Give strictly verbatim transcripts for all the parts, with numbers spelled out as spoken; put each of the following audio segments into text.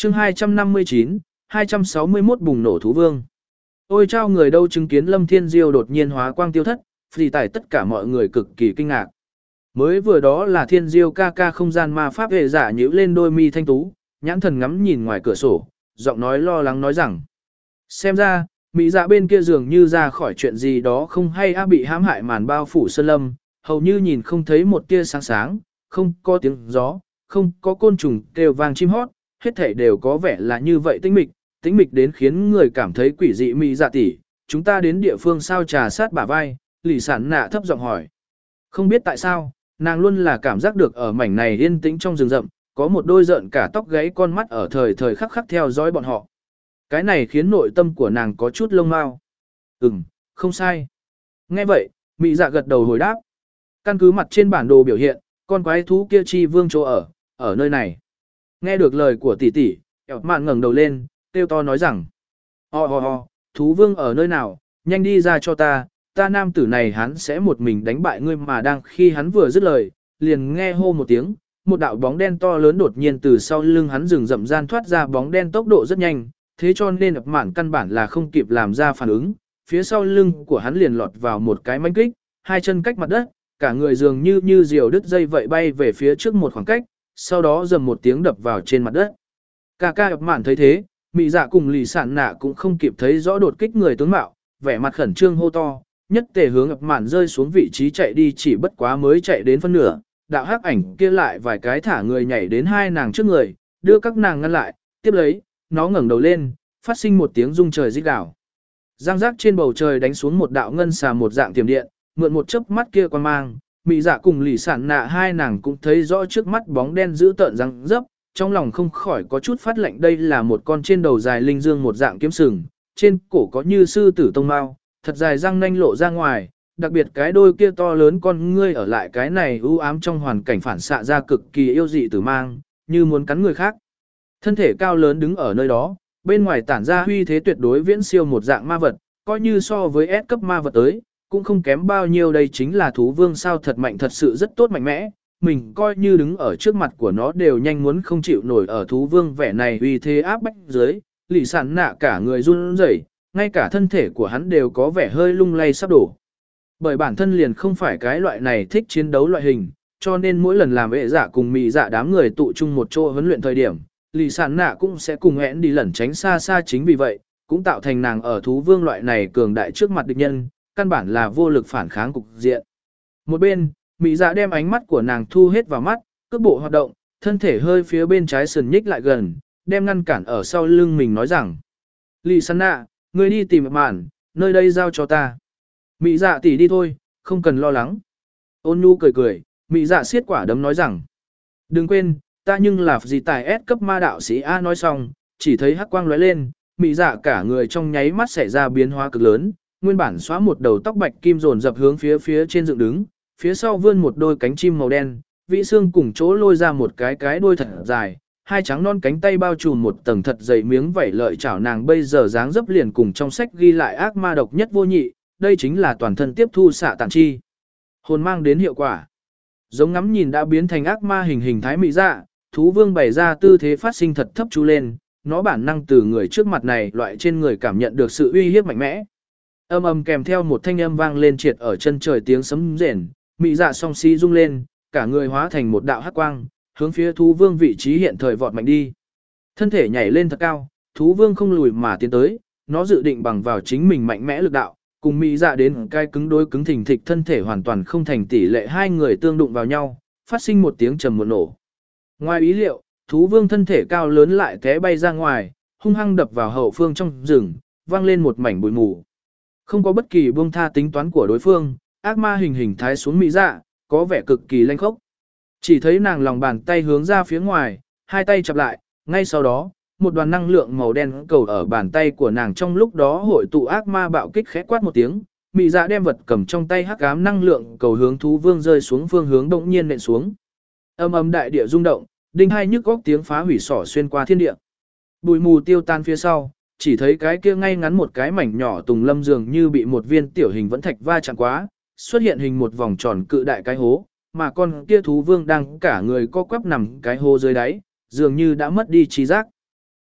chương hai trăm năm mươi chín, hai trăm sáu mươi mốt bùng nổ thú vương. Ôi chao, người đâu chứng kiến Lâm Thiên Diêu đột nhiên hóa quang tiêu thất, phì tải tất cả mọi người cực kỳ kinh ngạc. Mới vừa đó là Thiên Diêu ca ca không gian ma pháp hệ giả nhíu lên đôi mi thanh tú, nhãn thần ngắm nhìn ngoài cửa sổ, giọng nói lo lắng nói rằng. Xem ra, mỹ dạ bên kia dường như ra khỏi chuyện gì đó không hay á, bị hãm hại màn bao phủ sơn lâm, hầu như nhìn không thấy một tia sáng sáng, không có tiếng gió, không có côn trùng kêu vang chim hót, hết thảy đều có vẻ là như vậy tĩnh mịch, tĩnh mịch đến khiến người cảm thấy quỷ dị. Mỹ dạ tỷ, chúng ta đến địa phương sao? Trà sát bả vai, Lỷ Sản Nạ thấp giọng hỏi. Không biết tại sao, nàng luôn là cảm giác được ở mảnh này yên tĩnh trong rừng rậm, có một đôi rợn cả tóc gáy con mắt ở thời thời khắc khắc theo dõi bọn họ. Cái này khiến nội tâm của nàng có chút lông mau. Ừm, không sai. Nghe vậy, Mỹ dạ gật đầu hồi đáp. Căn cứ mặt trên bản đồ biểu hiện, con quái thú kia chi vương chỗ ở, ở nơi này. Nghe được lời của tỷ tỷ, Eo Mạn ngẩng đầu lên, kêu to nói rằng. Ho ho ho, thú vương ở nơi nào, nhanh đi ra cho ta, ta nam tử này hắn sẽ một mình đánh bại ngươi. Mà đang khi hắn vừa dứt lời, liền nghe hô một tiếng, một đạo bóng đen to lớn đột nhiên từ sau lưng hắn rừng rậm gian thoát ra. Bóng đen tốc độ rất nhanh, thế cho nên Eo Mạn căn bản là không kịp làm ra phản ứng, phía sau lưng của hắn liền lọt vào một cái mãnh kích, hai chân cách mặt đất, cả người dường như như diều đứt dây vậy bay về phía trước một khoảng cách, sau đó dầm một tiếng đập vào trên mặt đất. Cả ca Eo Mạn thấy thế, Mỹ dạ cùng Lỷ Sản Nạ cũng không kịp thấy rõ đột kích người tướng mạo, vẻ mặt khẩn trương hô to, nhất tề hướng Eo Mạn rơi xuống vị trí chạy đi. Chỉ bất quá mới chạy đến phân nửa, đạo hắc ảnh kia lại vài cái thả người nhảy đến hai nàng trước người, đưa các nàng ngăn lại, tiếp lấy, nó ngẩng đầu lên, phát sinh một tiếng rung trời rít gào. Giang giác, trên bầu trời đánh xuống một đạo ngân xà một dạng tiềm điện, mượn một chớp mắt kia quan mang, Mỹ dạ cùng Lỷ Sản Nạ hai nàng cũng thấy rõ trước mắt bóng đen dữ tợn răng dấp, trong lòng không khỏi có chút phát lạnh. Đây là một con trên đầu dài linh dương một dạng kiếm sừng, trên cổ có như sư tử tông mao, thật dài răng nanh lộ ra ngoài, đặc biệt cái đôi kia to lớn con ngươi ở lại cái này u ám trong hoàn cảnh phản xạ ra cực kỳ yêu dị tử mang, như muốn cắn người khác. Thân thể cao lớn đứng ở nơi đó, bên ngoài tản ra huy thế tuyệt đối viễn siêu một dạng ma vật, coi như so với S cấp ma vật tới, cũng không kém bao nhiêu. Đây chính là thú vương sao? Thật mạnh, thật sự rất tốt, mạnh mẽ. Mình coi như đứng ở trước mặt của nó đều nhanh muốn không chịu nổi. Ở thú vương vẻ này uy thế áp bách dưới, Lỷ Sản Nạ cả người run rẩy, ngay cả thân thể của hắn đều có vẻ hơi lung lay sắp đổ. Bởi bản thân liền không phải cái loại này thích chiến đấu loại hình, cho nên mỗi lần làm vệ dạ cùng Mỹ dạ đám người tụ chung một chỗ huấn luyện thời điểm, Lỷ Sản Nạ cũng sẽ cùng hẹn đi lẩn tránh xa xa. Chính vì vậy, cũng tạo thành nàng ở thú vương loại này cường đại trước mặt địch nhân, căn bản là vô lực phản kháng cục diện. Một bên, Mỹ dạ đem ánh mắt của nàng thu hết vào mắt, cước bộ hoạt động, thân thể hơi phía bên trái sườn nhích lại gần, đem ngăn cản ở sau lưng mình nói rằng. Lỷ Sản Nạ, ngươi đi tìm Mạn, nơi đây giao cho ta. Mỹ dạ tỷ đi thôi, không cần lo lắng. Ôn nhu cười cười, Mỹ dạ siết quả đấm nói rằng. Đừng quên, ta nhưng là gì tài S cấp ma đạo sĩ A. Nói xong, chỉ thấy hắc quang lóe lên, Mỹ dạ cả người trong nháy mắt xảy ra biến hóa cực lớn, nguyên bản xóa một đầu tóc bạch kim dồn dập hướng phía phía trên dựng đứng, phía sau vươn một đôi cánh chim màu đen, vĩ xương cùng chỗ lôi ra một cái cái đuôi thật dài, hai trắng non cánh tay bao trùm một tầng thật dày miếng vảy lợi chảo. Nàng bây giờ dáng dấp liền cùng trong sách ghi lại ác ma độc nhất vô nhị, đây chính là toàn thân tiếp thu xạ tản chi hồn mang đến hiệu quả. Giống ngắm nhìn đã biến thành ác ma hình hình thái Mỹ dạ, thú vương bày ra tư thế phát sinh thật thấp chú lên, nó bản năng từ người trước mặt này loại trên người cảm nhận được sự uy hiếp mạnh mẽ. Âm ầm kèm theo một thanh âm vang lên triệt ở chân trời, tiếng sấm rền, Mỹ dạ song xí rung lên, cả người hóa thành một đạo hắc quang, hướng phía thú vương vị trí hiện thời vọt mạnh đi. Thân thể nhảy lên thật cao, thú vương không lùi mà tiến tới, nó dự định bằng vào chính mình mạnh mẽ lực đạo, cùng Mỹ dạ đến cái cứng đối cứng thình thịch, thân thể hoàn toàn không thành tỷ lệ, hai người tương đụng vào nhau, phát sinh một tiếng trầm một nổ. Ngoài ý liệu, thú vương thân thể cao lớn lại té bay ra ngoài, hung hăng đập vào hậu phương trong rừng, vang lên một mảnh bụi mù. Không có bất kỳ buông tha tính toán của đối phương, ác ma hình hình thái xuống Mỹ dạ, có vẻ cực kỳ lanh khốc. Chỉ thấy nàng lòng bàn tay hướng ra phía ngoài, hai tay chặp lại, ngay sau đó, một đoàn năng lượng màu đen cầu ở bàn tay của nàng, trong lúc đó hội tụ ác ma bạo kích, khẽ quát một tiếng, Mỹ dạ đem vật cầm trong tay hắc ám năng lượng cầu hướng thú vương rơi xuống phương hướng đột nhiên nện xuống. Âm ầm đại địa rung động, đinh hai nhức góc tiếng phá hủy xỏ xuyên qua thiên địa. Bụi mù tiêu tan phía sau, chỉ thấy cái kia ngay ngắn một cái mảnh nhỏ tùng lâm dường như bị một viên tiểu hình vẫn thạch va chạm quá, xuất hiện hình một vòng tròn cự đại cái hố, mà con kia thú vương đang cả người co quắp nằm cái hố dưới đáy, dường như đã mất đi trí giác.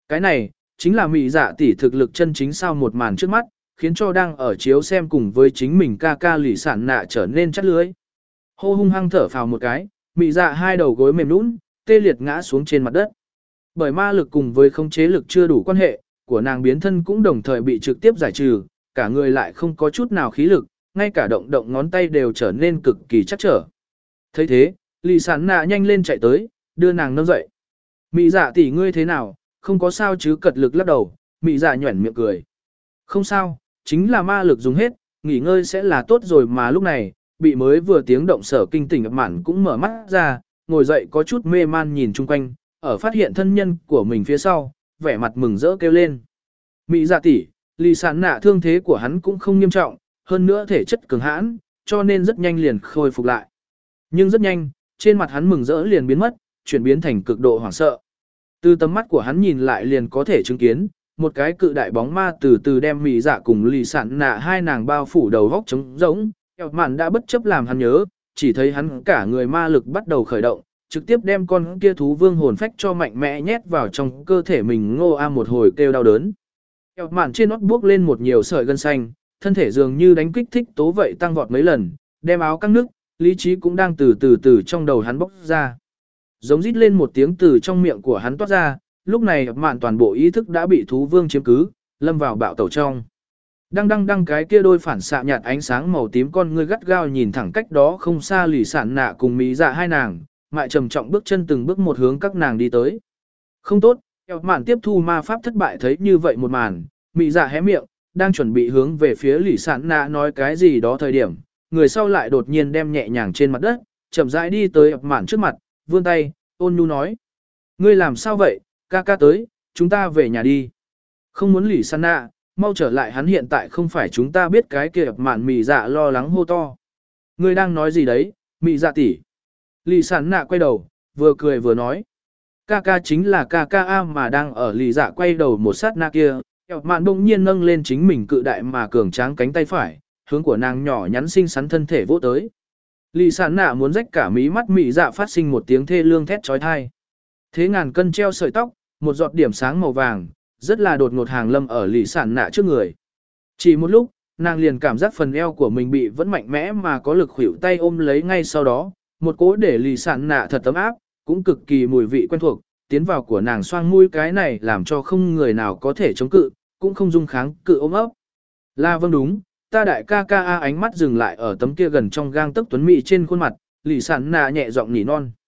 Cái này, chính là mị dạ tỷ thực lực chân chính sao một màn trước mắt, khiến cho đang ở chiếu xem cùng với chính mình ca ca lì sản nạ trở nên chắt lưới. Hô hung hăng thở phào một cái, mị dạ hai đầu gối mềm nũng, tê liệt ngã xuống trên mặt đất. Bởi ma lực cùng với khống chế lực chưa đủ quan hệ, của nàng biến thân cũng đồng thời bị trực tiếp giải trừ, cả người lại không có chút nào khí lực, ngay cả động động ngón tay đều trở nên cực kỳ chắc trở. Thấy thế, lì sản nạ nhanh lên chạy tới, đưa nàng nâng dậy. Mị dạ tỷ ngươi thế nào, không có sao chứ, cật lực lắc đầu, mị dạ nhuẩn miệng cười. Không sao, chính là ma lực dùng hết, nghỉ ngơi sẽ là tốt rồi, mà lúc này, bị mới vừa tiếng động sở kinh tỉnh ập mạn cũng mở mắt ra, ngồi dậy có chút mê man nhìn chung quanh, ở phát hiện thân nhân của mình phía sau, vẻ mặt mừng rỡ kêu lên. Mị dạ tỷ, lì sản nạ thương thế của hắn cũng không nghiêm trọng, hơn nữa thể chất cường hãn, cho nên rất nhanh liền khôi phục lại. Nhưng rất nhanh, trên mặt hắn mừng rỡ liền biến mất, chuyển biến thành cực độ hoảng sợ. Từ tầm mắt của hắn nhìn lại liền có thể chứng kiến, một cái cự đại bóng ma từ từ đem mị dạ cùng lì sản nạ hai nàng bao phủ đầu góc trống rỗng, eo mạn đã bất chấp làm hắn nhớ, chỉ thấy hắn cả người ma lực bắt đầu khởi động, trực tiếp đem con kia thú vương hồn phách cho mạnh mẽ nhét vào trong cơ thể mình. Ngô a một hồi kêu đau đớn. Eo mạn trên nót buốc lên một nhiều sợi gân xanh, thân thể dường như đánh kích thích tố vậy tăng vọt mấy lần, đem áo căng nước, lý trí cũng đang từ từ từ trong đầu hắn bốc ra. Giống rít lên một tiếng từ trong miệng của hắn toát ra, lúc này eo mạn toàn bộ ý thức đã bị thú vương chiếm cứ, lâm vào bạo tẩu trong. Đăng đăng đăng, cái kia đôi phản xạ nhạt ánh sáng màu tím con ngươi gắt gao nhìn thẳng cách đó không xa lì sản nạ cùng mỹ dạ hai nàng, mại trầm trọng bước chân từng bước một hướng các nàng đi tới. Không tốt, eo mạn tiếp thu ma pháp thất bại, thấy như vậy một màn, mỹ dạ hé miệng, đang chuẩn bị hướng về phía lì sản nạ nói cái gì đó thời điểm, người sau lại đột nhiên đem nhẹ nhàng trên mặt đất, chậm rãi đi tới eo mạn trước mặt, vươn tay, ôn nhu nói. Ngươi làm sao vậy, ca ca tới, chúng ta về nhà đi. Không muốn lì sản nạ, mau trở lại, hắn hiện tại không phải chúng ta biết cái kia. Mạn mị dạ lo lắng hô to. Ngươi đang nói gì đấy, mị dạ tỷ? Lì sản nạ quay đầu, vừa cười vừa nói. Ca ca chính là ca ca a. Mà đang ở lì dạ quay đầu một sát na kia, mạn bỗng nhiên nâng lên chính mình cự đại mà cường tráng cánh tay phải, hướng của nàng nhỏ nhắn xinh xắn thân thể vỗ tới. Lì sản nạ muốn rách cả mí mắt, mị dạ phát sinh một tiếng thê lương thét chói tai. Thế ngàn cân treo sợi tóc, một giọt điểm sáng màu vàng, rất là đột ngột hàng lâm ở lì sản nạ trước người. Chỉ một lúc, nàng liền cảm giác phần eo của mình bị vẫn mạnh mẽ mà có lực khuỷu tay ôm lấy, ngay sau đó, một cỗ để lì sản nạ thật ấm áp, cũng cực kỳ mùi vị quen thuộc, tiến vào của nàng xoang mũi, cái này làm cho không người nào có thể chống cự, cũng không dung kháng cự ôm ấp. Là vâng đúng, ta đại ca ca a. Ánh mắt dừng lại ở tấm kia gần trong gang tấc tuấn mỹ trên khuôn mặt, lì sản nạ nhẹ giọng nỉ non.